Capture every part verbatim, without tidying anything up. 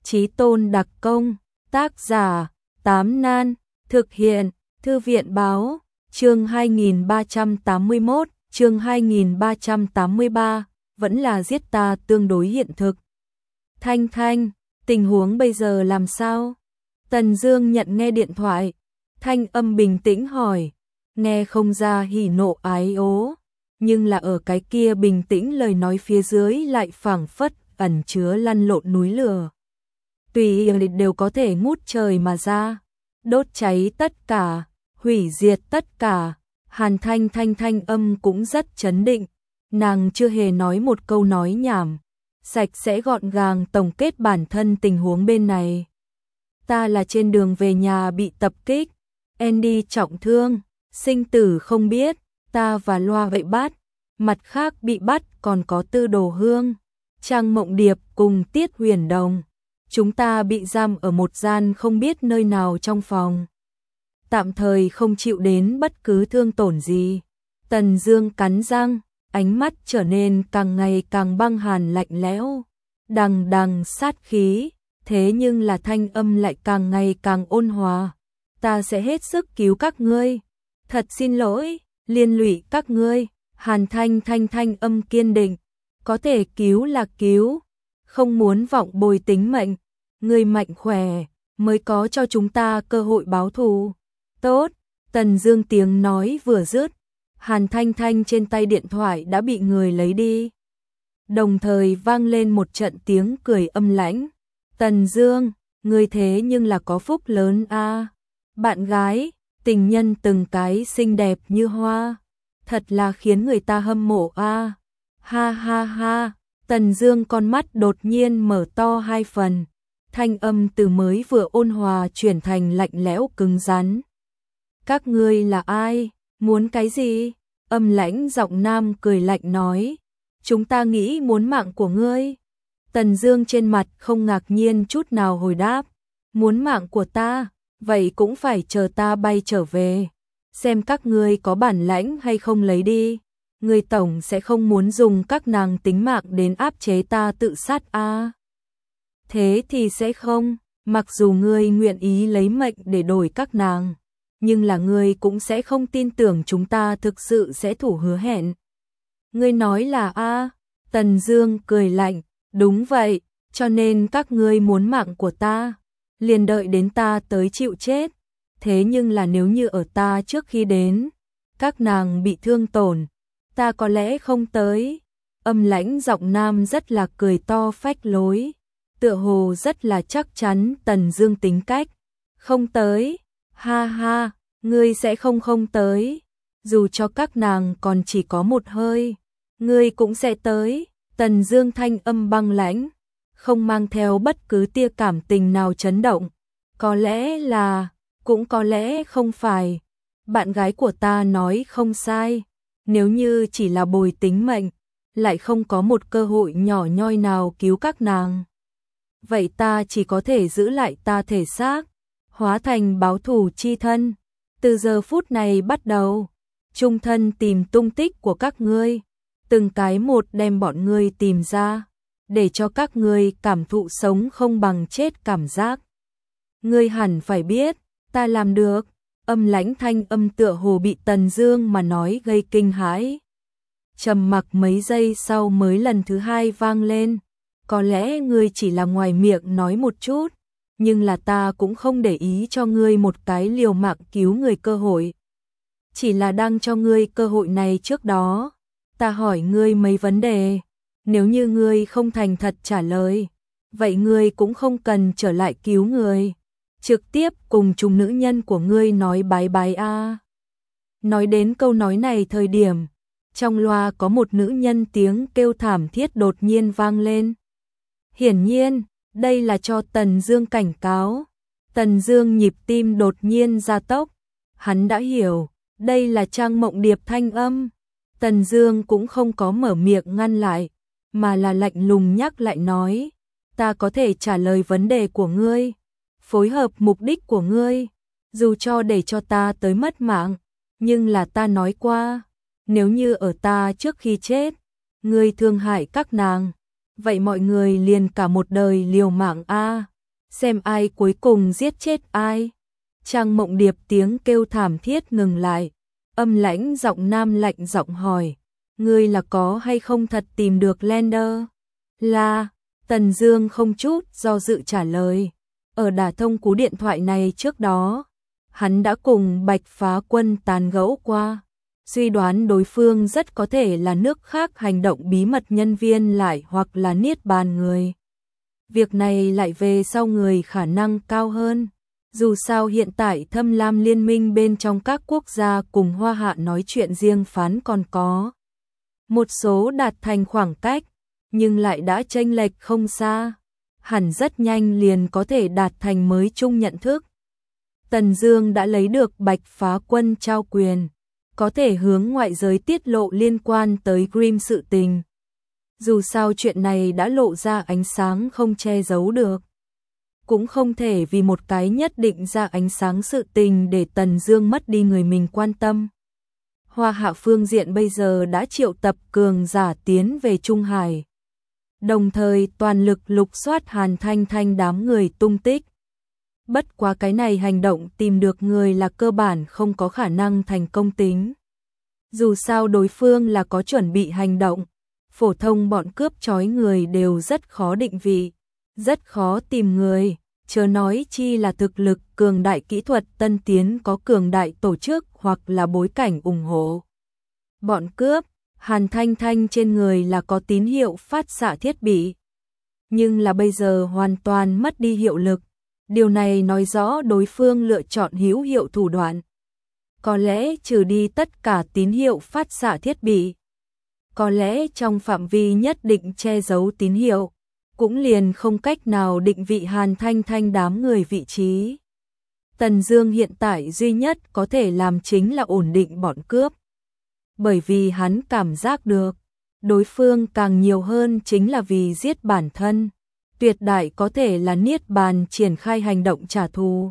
Chí tôn đặc công, tác giả, Tám Nan, thực hiện, Thư viện báo, chương hai nghìn ba trăm tám mươi mốt, chương hai nghìn ba trăm tám mươi ba, vẫn là giết ta tương đối hiện thực. Thanh Thanh, tình huống bây giờ làm sao? Tần Dương nhận nghe điện thoại, thanh âm bình tĩnh hỏi, nghe không ra hỉ nộ ái ố, nhưng là ở cái kia bình tĩnh lời nói phía dưới lại phảng phất ẩn chứa lăn lộn núi lửa. Tùy ý đều có thể ngút trời mà ra, đốt cháy tất cả, hủy diệt tất cả. Hàn Thanh Thanh thanh âm cũng rất chấn định, nàng chưa hề nói một câu nói nhảm, sạch sẽ gọn gàng tổng kết bản thân tình huống bên này. Ta là trên đường về nhà bị tập kích, Andy trọng thương, sinh tử không biết, ta và Loa vậy bắt, mặt khác bị bắt còn có Tư Đồ Hương, Trang Mộng Điệp cùng Tiết Huyền Đồng. Chúng ta bị giam ở một gian không biết nơi nào trong phòng, tạm thời không chịu đến bất cứ thương tổn gì. Tần Dương cắn răng, ánh mắt trở nên càng ngày càng băng hàn lạnh lẽo, đằng đằng sát khí, thế nhưng là thanh âm lại càng ngày càng ôn hòa. Ta sẽ hết sức cứu các ngươi, thật xin lỗi, liên lụy các ngươi. Hàn Thanh Thanh thanh âm kiên định, có thể cứu là cứu, không muốn vọng bồi tính mệnh, người mạnh khỏe mới có cho chúng ta cơ hội báo thù. Tốt, Tần Dương tiếng nói vừa dứt, Hàn Thanh Thanh trên tay điện thoại đã bị người lấy đi. Đồng thời vang lên một trận tiếng cười âm lãnh. Tần Dương, ngươi thế nhưng là có phúc lớn a. À. Bạn gái, tình nhân từng cái xinh đẹp như hoa, thật là khiến người ta hâm mộ a. À. Ha ha ha, Tần Dương con mắt đột nhiên mở to hai phần, thanh âm từ mới vừa ôn hòa chuyển thành lạnh lẽo cứng rắn. Các ngươi là ai? Muốn cái gì? Âm lãnh giọng nam cười lạnh nói, chúng ta nghĩ muốn mạng của ngươi. Tần Dương trên mặt không ngạc nhiên chút nào hồi đáp, muốn mạng của ta, vậy cũng phải chờ ta bay trở về, xem các ngươi có bản lãnh hay không lấy đi. Ngươi tổng sẽ không muốn dùng các nàng tính mạng đến áp chế ta tự sát a. À. Thế thì sẽ không, mặc dù ngươi nguyện ý lấy mệnh để đổi các nàng, nhưng là ngươi cũng sẽ không tin tưởng chúng ta thực sự sẽ thủ hứa hẹn. Ngươi nói là a? À. Tần Dương cười lạnh, đúng vậy, cho nên các ngươi muốn mạng của ta, liền đợi đến ta tới chịu chết. Thế nhưng là nếu như ở ta trước khi đến, các nàng bị thương tổn, ta có lẽ không tới. Âm lãnh giọng nam rất là cười to phách lối, tựa hồ rất là chắc chắn Tần Dương tính cách. Không tới, ha ha, ngươi sẽ không không tới, dù cho các nàng còn chỉ có một hơi, ngươi cũng sẽ tới. Tần Dương thanh âm băng lãnh, không mang theo bất cứ tia cảm tình nào chấn động. Có lẽ là, cũng có lẽ không phải, bạn gái của ta nói không sai, nếu như chỉ là bồi tính mệnh, lại không có một cơ hội nhỏ nhoi nào cứu các nàng, vậy ta chỉ có thể giữ lại ta thể xác, hóa thành báo thù chi thân. Từ giờ phút này bắt đầu, chung thân tìm tung tích của các ngươi, từng cái một đem bọn ngươi tìm ra, để cho các ngươi cảm thụ sống không bằng chết cảm giác. Ngươi hẳn phải biết, ta làm được. Âm lãnh thanh âm tựa hồ bị Tần Dương mà nói gây kinh hãi. Trầm mặc mấy giây sau mới lần thứ hai vang lên, có lẽ ngươi chỉ là ngoài miệng nói một chút, nhưng là ta cũng không để ý cho ngươi một cái liều mạng cứu người cơ hội. Chỉ là đang cho ngươi cơ hội này trước đó, ta hỏi ngươi mấy vấn đề, nếu như ngươi không thành thật trả lời, vậy ngươi cũng không cần trở lại cứu người, trực tiếp cùng chung nữ nhân của ngươi nói bái bái a. À. Nói đến câu nói này thời điểm, trong loa có một nữ nhân tiếng kêu thảm thiết đột nhiên vang lên. Hiển nhiên, đây là cho Tần Dương cảnh cáo. Tần Dương nhịp tim đột nhiên gia tốc, hắn đã hiểu, đây là Trang Mộng Điệp thanh âm. Tần Dương cũng không có mở miệng ngăn lại, mà là lạnh lùng nhắc lại nói, ta có thể trả lời vấn đề của ngươi, phối hợp mục đích của ngươi, dù cho để cho ta tới mất mạng, nhưng là ta nói qua, nếu như ở ta trước khi chết, ngươi thương hại các nàng, vậy mọi người liền cả một đời liều mạng a. xem ai cuối cùng giết chết ai. Trang Mộng Điệp tiếng kêu thảm thiết ngừng lại, âm lãnh giọng nam lạnh giọng hỏi, ngươi là có hay không thật tìm được Lander? Là, Tần Dương không chút do dự trả lời. Ở đả thông cú điện thoại này trước đó, hắn đã cùng Bạch Phá Quân tán gẫu qua, suy đoán đối phương rất có thể là nước khác hành động bí mật nhân viên lại hoặc là Niết Bàn người. Việc này lại về sau người khả năng cao hơn. Dù sao hiện tại Thâm Lam liên minh bên trong các quốc gia cùng Hoa Hạ nói chuyện riêng phán còn có một số đạt thành khoảng cách, nhưng lại đã chênh lệch không xa, hẳn rất nhanh liền có thể đạt thành mới chung nhận thức. Tần Dương đã lấy được Bạch Phá Quân trao quyền, có thể hướng ngoại giới tiết lộ liên quan tới Grimm sự tình. Dù sao chuyện này đã lộ ra ánh sáng không che giấu được, cũng không thể vì một cái nhất định ra ánh sáng sự tình để Tần Dương mất đi người mình quan tâm. Hoa Hạ phương diện bây giờ đã triệu tập cường giả tiến về Trung Hải, đồng thời toàn lực lục soát Hàn Thanh Thanh đám người tung tích. Bất quá cái này hành động tìm được người là cơ bản không có khả năng thành công tính. Dù sao đối phương là có chuẩn bị hành động, phổ thông bọn cướp trói người đều rất khó định vị, rất khó tìm người, chớ nói chi là thực lực cường đại, kỹ thuật tân tiến, có cường đại tổ chức hoặc là bối cảnh ủng hộ. Bọn cướp, Hàn Thanh Thanh trên người là có tín hiệu phát xạ thiết bị, nhưng là bây giờ hoàn toàn mất đi hiệu lực. Điều này nói rõ đối phương lựa chọn hữu hiệu thủ đoạn. Có lẽ trừ đi tất cả tín hiệu phát xạ thiết bị, có lẽ trong phạm vi nhất định che giấu tín hiệu, cũng liền không cách nào định vị Hàn Thanh Thanh đám người vị trí. Tần Dương hiện tại duy nhất có thể làm chính là ổn định bọn cướp. Bởi vì hắn cảm giác được, đối phương càng nhiều hơn chính là vì giết bản thân, tuyệt đại có thể là Niết Bàn triển khai hành động trả thù.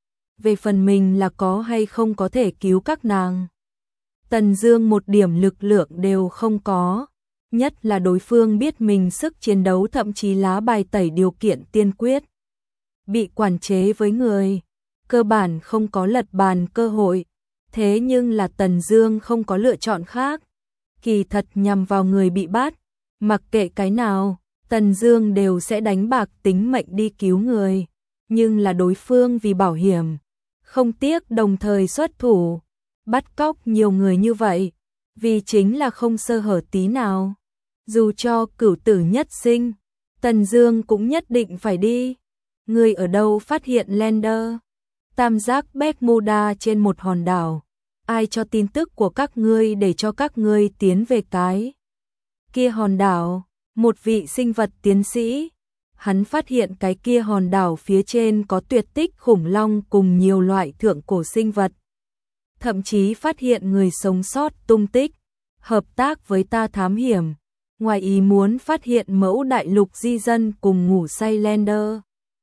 Về phần mình là có hay không có thể cứu các nàng, Tần Dương một điểm lực lượng đều không có, nhất là đối phương biết mình sức chiến đấu thậm chí lá bài tẩy điều kiện tiên quyết. Bị quản chế với người, cơ bản không có lật bàn cơ hội, thế nhưng là Tần Dương không có lựa chọn khác. Kỳ thật nhằm vào người bị bắt, mặc kệ cái nào, Tần Dương đều sẽ đánh bạc tính mệnh đi cứu người, nhưng là đối phương vì bảo hiểm, không tiếc đồng thời xuất thủ, bắt cóc nhiều người như vậy, vì chính là không sơ hở tí nào. Dù cho cửu tử nhất sinh, Tần Dương cũng nhất định phải đi. Người ở đâu phát hiện Lander? Tam giác Bermuda trên một hòn đảo. Ai cho tin tức của các ngươi để cho các ngươi tiến về cái kia hòn đảo? Một vị sinh vật tiến sĩ. Hắn phát hiện cái kia hòn đảo phía trên có tuyệt tích khủng long cùng nhiều loại thượng cổ sinh vật. Thậm chí phát hiện người sống sót tung tích. Hợp tác với ta thám hiểm. Ngoài ý muốn phát hiện mẫu đại lục di dân cùng ngủ say Lander.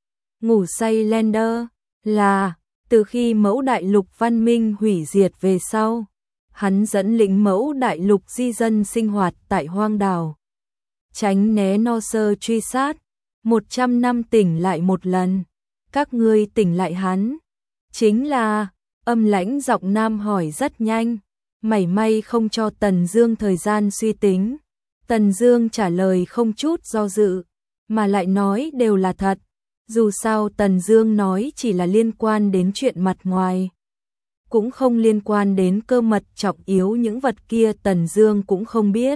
Ngủ say Lander là từ khi mẫu đại lục văn minh hủy diệt về sau, hắn dẫn lĩnh mẫu đại lục di dân sinh hoạt tại hoang đảo, tránh né no sơ truy sát. Một trăm năm tỉnh lại một lần, các ngươi tỉnh lại hắn, chính là, âm lãnh giọng nam hỏi rất nhanh, mảy may không cho Tần Dương thời gian suy tính. Tần Dương trả lời không chút do dự, mà lại nói đều là thật. Dù sao Tần Dương nói chỉ là liên quan đến chuyện mặt ngoài, cũng không liên quan đến cơ mật trọng yếu, những vật kia Tần Dương cũng không biết.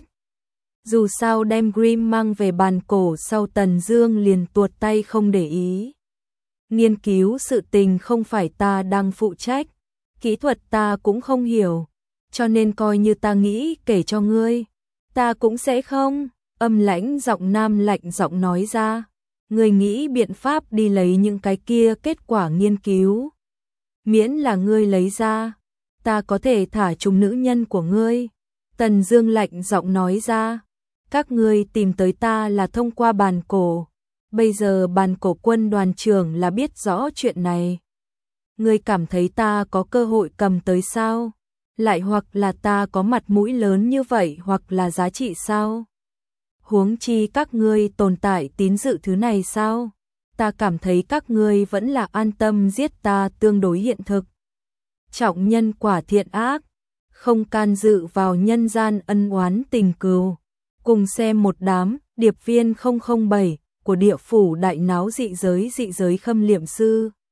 Dù sao đem Grimm mang về bàn cổ sau, Tần Dương liền tuột tay không để ý. Nghiên cứu sự tình không phải ta đang phụ trách, kỹ thuật ta cũng không hiểu, cho nên coi như ta nghĩ kể cho ngươi, ta cũng sẽ không. Âm lãnh giọng nam lạnh giọng nói ra, ngươi nghĩ biện pháp đi lấy những cái kia kết quả nghiên cứu. Miễn là ngươi lấy ra, ta có thể thả chúng nữ nhân của ngươi. Tần Dương lạnh giọng nói ra, các ngươi tìm tới ta là thông qua bàn cổ. Bây giờ bàn cổ quân đoàn trưởng là biết rõ chuyện này. Ngươi cảm thấy ta có cơ hội cầm tới sao? Lại hoặc là ta có mặt mũi lớn như vậy hoặc là giá trị sao? Huống chi các ngươi tồn tại tín dự thứ này sao? ta cảm thấy các ngươi vẫn là an tâm giết ta tương đối hiện thực. Trọng nhân quả thiện ác, không can dự vào nhân gian ân oán tình cừu. Cùng xem một đám, điệp viên không không bảy của địa phủ đại náo dị giới dị giới khâm liệm sư.